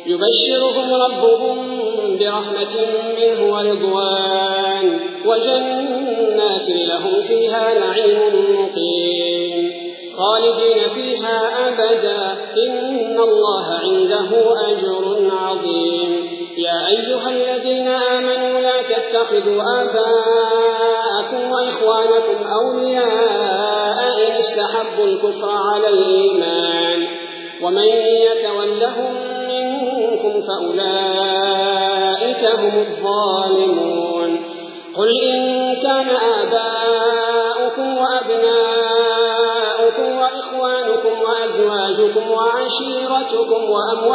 يبشرهم ربهم برحمة منه ورضوان وجنات لهم فيها نعيم مقيم خالدين فيها أبدا إن الله عنده أجر عظيم. يا أيها الذين آمنوا لا تتخذوا آباءكم وإخوانكم أولياء إن استحبوا الكفر على الإيمان ومن يتولهم منكم فأولئك هم الظالمون. قل إن كان آباؤكم وأبناؤكم وإخوانكم وأزواجكم وعشيرتكم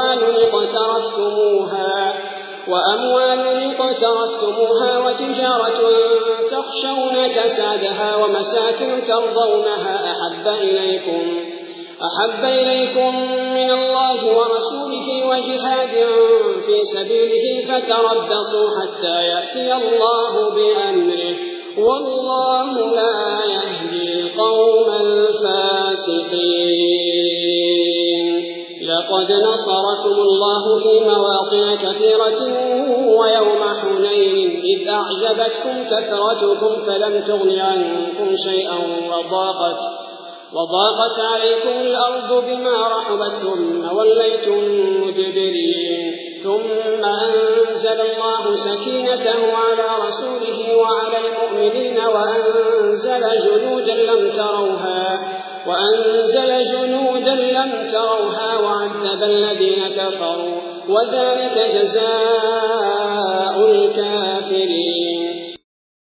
وأموال اقترفتموها وتجارة تخشون كسادها ومساكن ترضونها أحب إليكم من الله ورسوله وجهاد في سبيله فتربصوا حتى يأتي الله بأمره والله لا يهدي القوم الفاسقين. لقد نصركم الله في مواطن كثيرة ويوم حنين إذ أعجبتكم كثرتكم فلم تغن عنكم شيئا وضاقت عليكم الأرض بما رحبت ثم وليتم مدبرين ثم أنزل الله سكينته على رسوله وعلى المؤمنين وأنزل جنودا لم تروها وعذب الذين كفروا وذلك جزاء الكافرين.